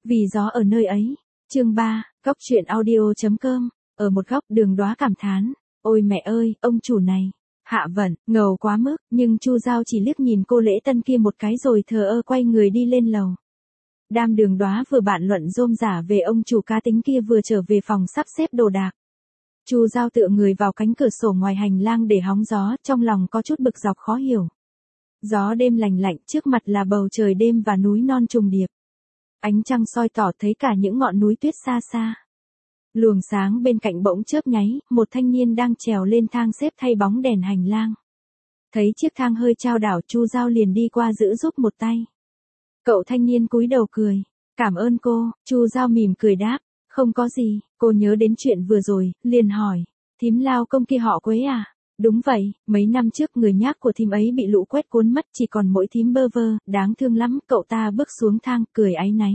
Vì gió ở nơi ấy. Chương 3, góc truyện audio.com. Ở một góc Đường Đoá cảm thán, ôi mẹ ơi, ông chủ này, Hạ Vận, ngầu quá mức, nhưng Chu Giao chỉ liếc nhìn cô Lễ Tân kia một cái rồi thờ ơ quay người đi lên lầu. Đám Đường Đoá vừa bạn luận rôm rả về ông chủ cá tính kia vừa trở về phòng sắp xếp đồ đạc. Chu Giao tựa người vào cánh cửa sổ ngoài hành lang để hóng gió, trong lòng có chút bực dọc khó hiểu. Gió đêm lành lạnh, trước mặt là bầu trời đêm và núi non trùng điệp. Ánh trăng soi tỏ thấy cả những ngọn núi tuyết xa xa. Luồng sáng bên cạnh bỗng chớp nháy, một thanh niên đang trèo lên thang xếp thay bóng đèn hành lang. Thấy chiếc thang hơi chao đảo, Chu Giao liền đi qua giữ giúp một tay. Cậu thanh niên cúi đầu cười, cảm ơn cô. Chu Giao mỉm cười đáp, không có gì. Cô nhớ đến chuyện vừa rồi, liền hỏi, thím Lao Công kia họ Quế à? Đúng vậy, mấy năm trước người nhác của thím ấy bị lũ quét cuốn mất, chỉ còn mỗi thím bơ vơ, đáng thương lắm. Cậu ta bước xuống thang, cười áy náy.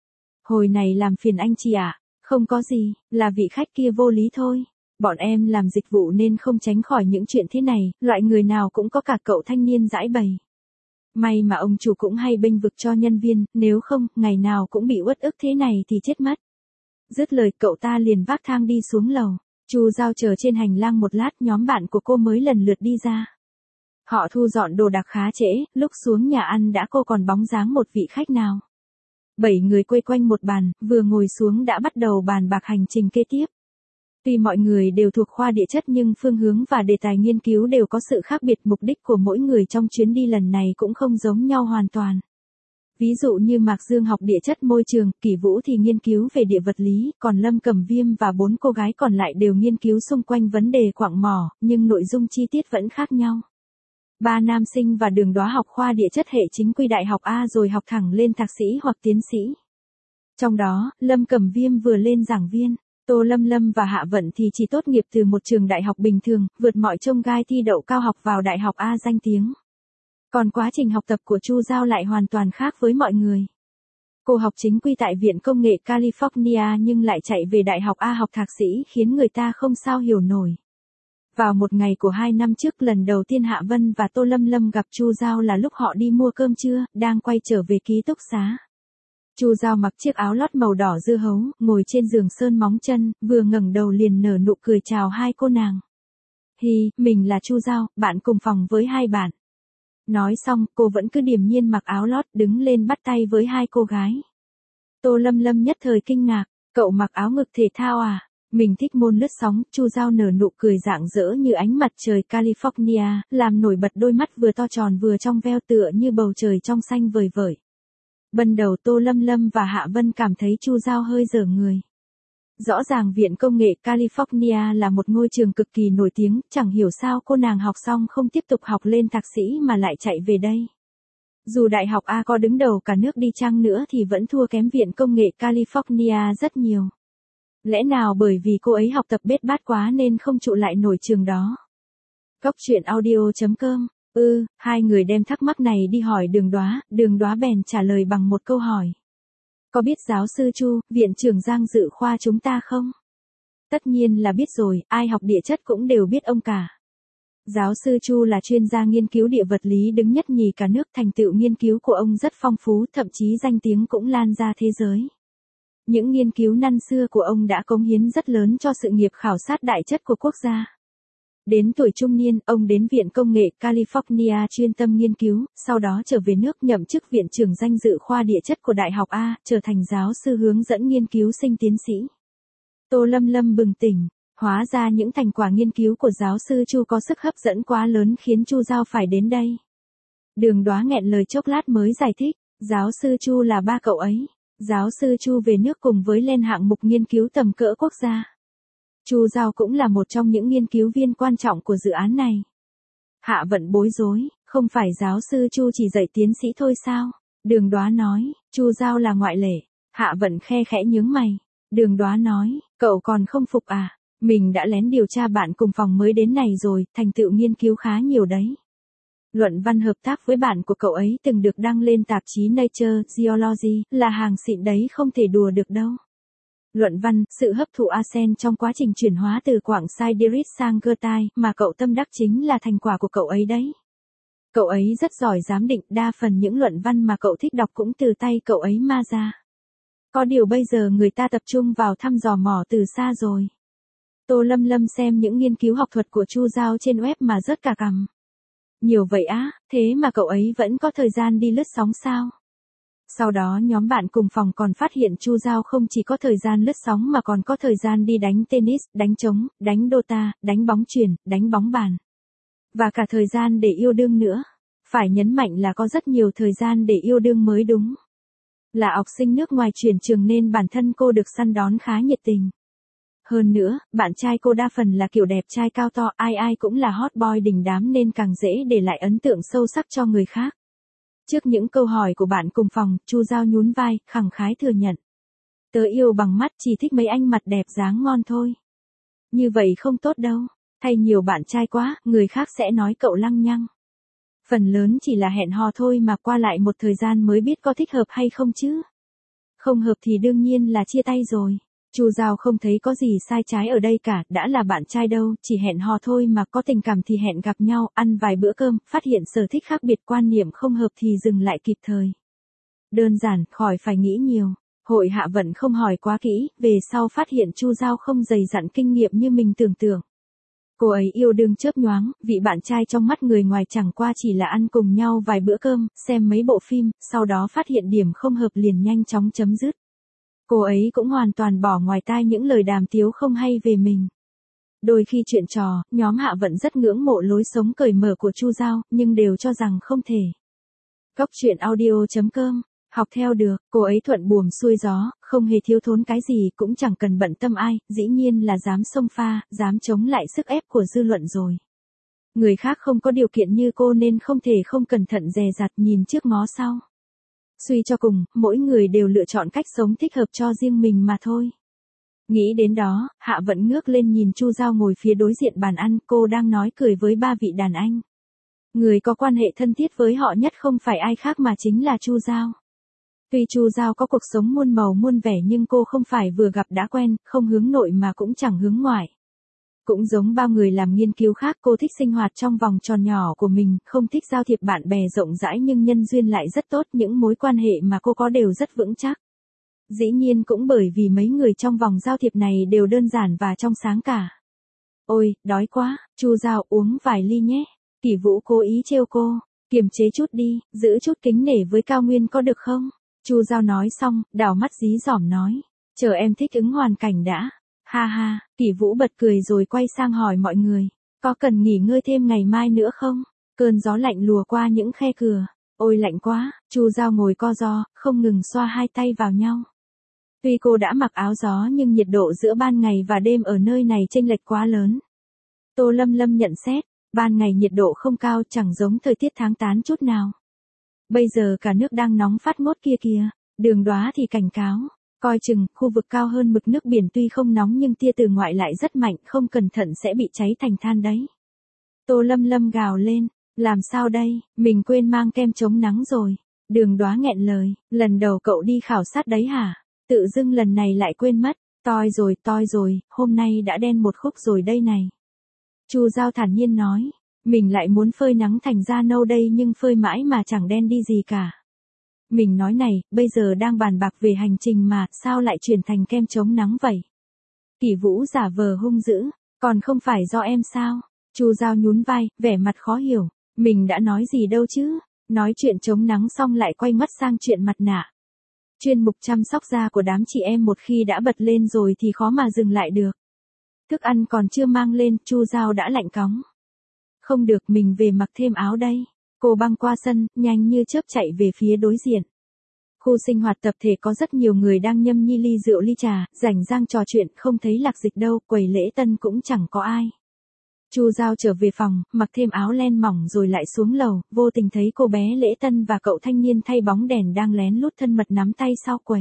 Hồi này làm phiền anh chị ạ. Không có gì, là vị khách kia vô lý thôi. Bọn em làm dịch vụ nên không tránh khỏi những chuyện thế này, loại người nào cũng có cả. Cậu thanh niên giãi bày. May mà ông chủ cũng hay bênh vực cho nhân viên, nếu không, ngày nào cũng bị uất ức thế này thì chết mất. Dứt lời cậu ta liền vác thang đi xuống lầu. Chu Giao chờ trên hành lang một lát, nhóm bạn của cô mới lần lượt đi ra. Họ thu dọn đồ đạc khá trễ, lúc xuống nhà ăn đã cô còn bóng dáng một vị khách nào. 7 người quây quanh một bàn, vừa ngồi xuống đã bắt đầu bàn bạc hành trình kế tiếp. Tuy mọi người đều thuộc khoa địa chất nhưng phương hướng và đề tài nghiên cứu đều có sự khác biệt, mục đích của mỗi người trong chuyến đi lần này cũng không giống nhau hoàn toàn. Ví dụ như Mạc Dương học địa chất môi trường, Kỷ Vũ thì nghiên cứu về địa vật lý, còn Lâm Cẩm Viêm và 4 cô gái còn lại đều nghiên cứu xung quanh vấn đề quặng mỏ, nhưng nội dung chi tiết vẫn khác nhau. 3 nam sinh và Đường Đoá học khoa địa chất hệ chính quy đại học A rồi học thẳng lên thạc sĩ hoặc tiến sĩ. Trong đó, Lâm Cẩm Viêm vừa lên giảng viên, Tô Lâm Lâm và Hạ Vận thì chỉ tốt nghiệp từ một trường đại học bình thường, vượt mọi chông gai thi đậu cao học vào đại học A danh tiếng. Còn quá trình học tập của Chu Giao lại hoàn toàn khác với mọi người. Cô học chính quy tại Viện Công nghệ California nhưng lại chạy về đại học A học thạc sĩ, khiến người ta không sao hiểu nổi. Vào một ngày của 2 năm trước, lần đầu tiên Hạ Vân và Tô Lâm Lâm gặp Chu Giao là lúc họ đi mua cơm trưa, đang quay trở về ký túc xá. Chu Giao mặc chiếc áo lót màu đỏ dưa hấu, ngồi trên giường sơn móng chân, vừa ngẩng đầu liền nở nụ cười chào hai cô nàng. Hi, mình là Chu Giao, bạn cùng phòng với hai bạn. Nói xong, cô vẫn cứ điềm nhiên mặc áo lót đứng lên bắt tay với hai cô gái. Tô Lâm Lâm nhất thời kinh ngạc, cậu mặc áo ngực thể thao à? Mình thích môn lướt sóng. Chu Giao nở nụ cười rạng rỡ như ánh mặt trời California, làm nổi bật đôi mắt vừa to tròn vừa trong veo tựa như bầu trời trong xanh vời vợi. Ban đầu Tô Lâm Lâm và Hạ Vân cảm thấy Chu Giao hơi dở người. Rõ ràng Viện Công nghệ California là một ngôi trường cực kỳ nổi tiếng, chẳng hiểu sao cô nàng học xong không tiếp tục học lên thạc sĩ mà lại chạy về đây. Dù đại học A có đứng đầu cả nước đi chăng nữa thì vẫn thua kém Viện Công nghệ California rất nhiều. Lẽ nào bởi vì cô ấy học tập bết bát quá nên không trụ lại nổi trường đó? Góc truyện audio.com. Hai người đem thắc mắc này đi hỏi Đường Đoá bèn trả lời bằng một câu hỏi. Có biết giáo sư Chu, viện trưởng Giang Dự khoa chúng ta không? Tất nhiên là biết rồi, ai học địa chất cũng đều biết ông cả. Giáo sư Chu là chuyên gia nghiên cứu địa vật lý đứng nhất nhì cả nước, thành tựu nghiên cứu của ông rất phong phú, thậm chí danh tiếng cũng lan ra thế giới. Những nghiên cứu năm xưa của ông đã cống hiến rất lớn cho sự nghiệp khảo sát đại chất của quốc gia. Đến tuổi trung niên, ông đến Viện Công nghệ California chuyên tâm nghiên cứu, sau đó trở về nước nhậm chức viện trưởng danh dự khoa địa chất của Đại học A, trở thành giáo sư hướng dẫn nghiên cứu sinh tiến sĩ. Tô Lâm Lâm bừng tỉnh, hóa ra những thành quả nghiên cứu của giáo sư Chu có sức hấp dẫn quá lớn khiến Chu Giao phải đến đây. Đường Đoá nghẹn lời chốc lát mới giải thích, giáo sư Chu là ba cậu ấy. Giáo sư Chu về nước cùng với lên hạng mục nghiên cứu tầm cỡ quốc gia. Chu Giao cũng là một trong những nghiên cứu viên quan trọng của dự án này. Hạ Vận bối rối, không phải giáo sư Chu chỉ dạy tiến sĩ thôi sao? Đường Đoá nói, Chu Giao là ngoại lệ. Hạ Vận khe khẽ nhướng mày. Đường Đoá nói, cậu còn không phục à? Mình đã lén điều tra bạn cùng phòng mới đến này rồi, thành tựu nghiên cứu khá nhiều đấy. Luận văn hợp tác với bạn của cậu ấy từng được đăng lên tạp chí Nature Geology, là hàng xịn đấy, không thể đùa được đâu. Luận văn, sự hấp thụ arsen trong quá trình chuyển hóa từ quặng siderit sang goethite mà cậu tâm đắc chính là thành quả của cậu ấy đấy. Cậu ấy rất giỏi giám định, đa phần những luận văn mà cậu thích đọc cũng từ tay cậu ấy ma ra. Có điều bây giờ người ta tập trung vào thăm dò mỏ từ xa rồi. Tô Lâm Lâm xem những nghiên cứu học thuật của Chu Giao trên web mà rớt cả cằm. Nhiều vậy á, thế mà cậu ấy vẫn có thời gian đi lướt sóng sao? Sau đó nhóm bạn cùng phòng còn phát hiện Chu Giao không chỉ có thời gian lướt sóng mà còn có thời gian đi đánh tennis, đánh trống, đánh Dota, đánh bóng chuyền, đánh bóng bàn. Và cả thời gian để yêu đương nữa. Phải nhấn mạnh là có rất nhiều thời gian để yêu đương mới đúng. Là học sinh nước ngoài chuyển trường nên bản thân cô được săn đón khá nhiệt tình. Hơn nữa, bạn trai cô đa phần là kiểu đẹp trai cao to, ai ai cũng là hot boy đình đám nên càng dễ để lại ấn tượng sâu sắc cho người khác. Trước những câu hỏi của bạn cùng phòng, Chu Giao nhún vai, khẳng khái thừa nhận. Tớ yêu bằng mắt, chỉ thích mấy anh mặt đẹp dáng ngon thôi. Như vậy không tốt đâu, thay nhiều bạn trai quá, người khác sẽ nói cậu lăng nhăng. Phần lớn chỉ là hẹn hò thôi mà qua lại một thời gian mới biết có thích hợp hay không chứ. Không hợp thì đương nhiên là chia tay rồi. Chu Giao không thấy có gì sai trái ở đây cả, đã là bạn trai đâu, chỉ hẹn hò thôi mà có tình cảm thì hẹn gặp nhau, ăn vài bữa cơm, phát hiện sở thích khác biệt quan niệm không hợp thì dừng lại kịp thời. Đơn giản, khỏi phải nghĩ nhiều. Hội Hạ Vận không hỏi quá kỹ, về sau phát hiện Chu Giao không dày dặn kinh nghiệm như mình tưởng tượng. Cô ấy yêu đương chớp nhoáng, vị bạn trai trong mắt người ngoài chẳng qua chỉ là ăn cùng nhau vài bữa cơm, xem mấy bộ phim, sau đó phát hiện điểm không hợp liền nhanh chóng chấm dứt. Cô ấy cũng hoàn toàn bỏ ngoài tai những lời đàm tiếu không hay về mình. Đôi khi chuyện trò, nhóm Hạ Vận rất ngưỡng mộ lối sống cởi mở của Chu Giao, nhưng đều cho rằng không thể. Góc truyện audio.com, học theo được, cô ấy thuận buồm xuôi gió, không hề thiếu thốn cái gì, cũng chẳng cần bận tâm ai, dĩ nhiên là dám xông pha, dám chống lại sức ép của dư luận rồi. Người khác không có điều kiện như cô nên không thể không cẩn thận dè dặt nhìn trước ngó sau. Suy cho cùng, mỗi người đều lựa chọn cách sống thích hợp cho riêng mình mà thôi. Nghĩ đến đó, Hạ Vận ngước lên nhìn Chu Giao ngồi phía đối diện bàn ăn, cô đang nói cười với ba vị đàn anh. Người có quan hệ thân thiết với họ nhất không phải ai khác mà chính là Chu Giao. Tuy Chu Giao có cuộc sống muôn màu muôn vẻ nhưng cô không phải vừa gặp đã quen, không hướng nội mà cũng chẳng hướng ngoại. Cũng giống bao người làm nghiên cứu khác, cô thích sinh hoạt trong vòng tròn nhỏ của mình, không thích giao thiệp bạn bè rộng rãi nhưng nhân duyên lại rất tốt, những mối quan hệ mà cô có đều rất vững chắc. Dĩ nhiên cũng bởi vì mấy người trong vòng giao thiệp này đều đơn giản và trong sáng cả. Ôi, đói quá, Chu Giao uống vài ly nhé. Kỷ Vũ cố ý trêu cô, kiềm chế chút đi, giữ chút kính nể với Cao Nguyên có được không? Chu Giao nói xong, đảo mắt dí dỏm nói, chờ em thích ứng hoàn cảnh đã. Ha ha, Kỷ Vũ bật cười rồi quay sang hỏi mọi người, có cần nghỉ ngơi thêm ngày mai nữa không? Cơn gió lạnh lùa qua những khe cửa. Ôi lạnh quá, Chu Giao ngồi co ro, không ngừng xoa hai tay vào nhau. Tuy cô đã mặc áo gió nhưng nhiệt độ giữa ban ngày và đêm ở nơi này chênh lệch quá lớn. Tô Lâm Lâm nhận xét, ban ngày nhiệt độ không cao chẳng giống thời tiết tháng 8 chút nào. Bây giờ cả nước đang nóng phát ngốt kia kìa, Đường Đoá thì cảnh cáo. Coi chừng, khu vực cao hơn mực nước biển tuy không nóng nhưng tia từ ngoại lại rất mạnh, không cẩn thận sẽ bị cháy thành than đấy. Tô Lâm Lâm gào lên, làm sao đây, mình quên mang kem chống nắng rồi. Đường Đoá nghẹn lời, lần đầu cậu đi khảo sát đấy hả? Tự dưng lần này lại quên mất, toi rồi, hôm nay đã đen một khúc rồi đây này. Chu Giao thản nhiên nói, mình lại muốn phơi nắng thành da nâu đây nhưng phơi mãi mà chẳng đen đi gì cả. Mình nói này, bây giờ đang bàn bạc về hành trình mà, sao lại chuyển thành kem chống nắng vậy? Kỷ Vũ giả vờ hung dữ, còn không phải do em sao? Chu Giao nhún vai, vẻ mặt khó hiểu, mình đã nói gì đâu chứ? Nói chuyện chống nắng xong lại quay mắt sang chuyện mặt nạ. Chuyên mục chăm sóc da của đám chị em một khi đã bật lên rồi thì khó mà dừng lại được. Thức ăn còn chưa mang lên, Chu Giao đã lạnh cóng. Không được, mình về mặc thêm áo đây. Cô băng qua sân, nhanh như chớp chạy về phía đối diện. Khu sinh hoạt tập thể có rất nhiều người đang nhâm nhi ly rượu ly trà, rảnh rang trò chuyện, không thấy Lạc Dịch đâu, quầy lễ tân cũng chẳng có ai. Chu Giao trở về phòng, mặc thêm áo len mỏng rồi lại xuống lầu, vô tình thấy cô bé lễ tân và cậu thanh niên thay bóng đèn đang lén lút thân mật nắm tay sau quầy.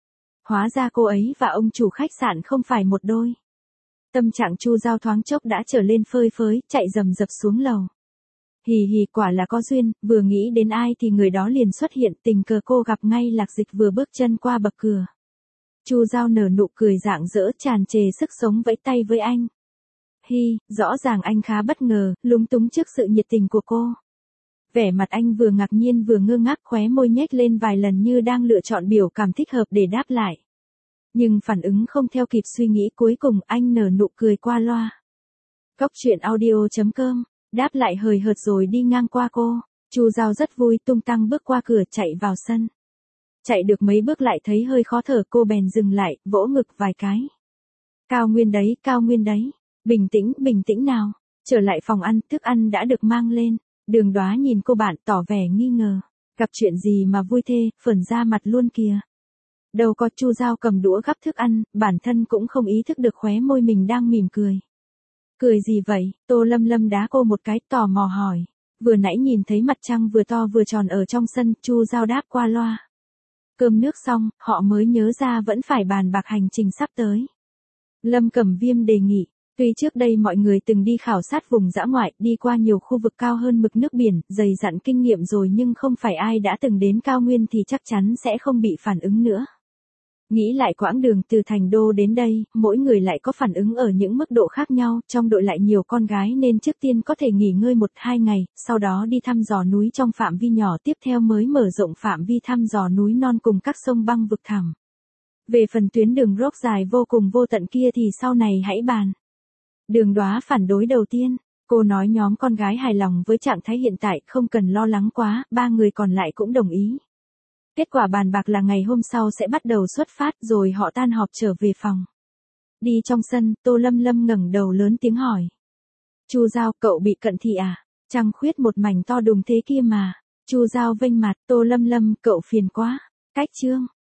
Hóa ra cô ấy và ông chủ khách sạn không phải một đôi. Tâm trạng Chu Giao thoáng chốc đã trở lên phơi phới, chạy rầm rập xuống lầu. Hì hì, quả là có duyên, vừa nghĩ đến ai thì người đó liền xuất hiện, tình cờ cô gặp ngay Lạc Dịch vừa bước chân qua bậc cửa. Chu Giao nở nụ cười rạng rỡ tràn trề sức sống vẫy tay với anh. Hi, rõ ràng anh khá bất ngờ, lúng túng trước sự nhiệt tình của cô. Vẻ mặt anh vừa ngạc nhiên vừa ngơ ngác, khóe môi nhếch lên vài lần như đang lựa chọn biểu cảm thích hợp để đáp lại. Nhưng phản ứng không theo kịp suy nghĩ, cuối cùng anh nở nụ cười qua loa. Cóc truyện audio.com, đáp lại hời hợt rồi đi ngang qua cô. Chu Giao rất vui, tung tăng bước qua cửa chạy vào sân. Chạy được mấy bước lại thấy hơi khó thở, cô bèn dừng lại, vỗ ngực vài cái. Cao nguyên đấy, cao nguyên đấy. Bình tĩnh nào. Trở lại phòng ăn, thức ăn đã được mang lên. Đường Đoá nhìn cô bạn tỏ vẻ nghi ngờ. Gặp chuyện gì mà vui thế, phởn ra mặt luôn kìa. Đâu có, Chu Giao cầm đũa gắp thức ăn, bản thân cũng không ý thức được khóe môi mình đang mỉm cười. Cười gì vậy? Tô Lâm Lâm đá cô một cái, tò mò hỏi. Vừa nãy nhìn thấy mặt trăng vừa to vừa tròn ở trong sân, Chu Giao đáp qua loa. Cơm nước xong, họ mới nhớ ra vẫn phải bàn bạc hành trình sắp tới. Lâm Cẩm Viêm đề nghị. Tuy trước đây mọi người từng đi khảo sát vùng dã ngoại, đi qua nhiều khu vực cao hơn mực nước biển, dày dặn kinh nghiệm rồi, nhưng không phải ai đã từng đến cao nguyên thì chắc chắn sẽ không bị phản ứng nữa. Nghĩ lại quãng đường từ thành đô đến đây, mỗi người lại có phản ứng ở những mức độ khác nhau, trong đội lại nhiều con gái nên trước tiên có thể nghỉ ngơi 1-2 ngày, sau đó đi thăm dò núi trong phạm vi nhỏ, tiếp theo mới mở rộng phạm vi thăm dò núi non cùng các sông băng vực thẳm. Về phần tuyến đường rock dài vô cùng vô tận kia thì sau này hãy bàn. Đường Đoá phản đối đầu tiên, cô nói nhóm con gái hài lòng với trạng thái hiện tại, không cần lo lắng quá, 3 người còn lại cũng đồng ý. Kết quả bàn bạc là ngày hôm sau sẽ bắt đầu xuất phát, rồi họ tan họp trở về phòng. Đi trong sân, Tô Lâm Lâm ngẩng đầu lớn tiếng hỏi. Chu Giao, cậu bị cận thị à? Trăng khuyết một mảnh to đùng thế kia mà. Chu Giao vênh mặt, Tô Lâm Lâm, cậu phiền quá. Cách chương.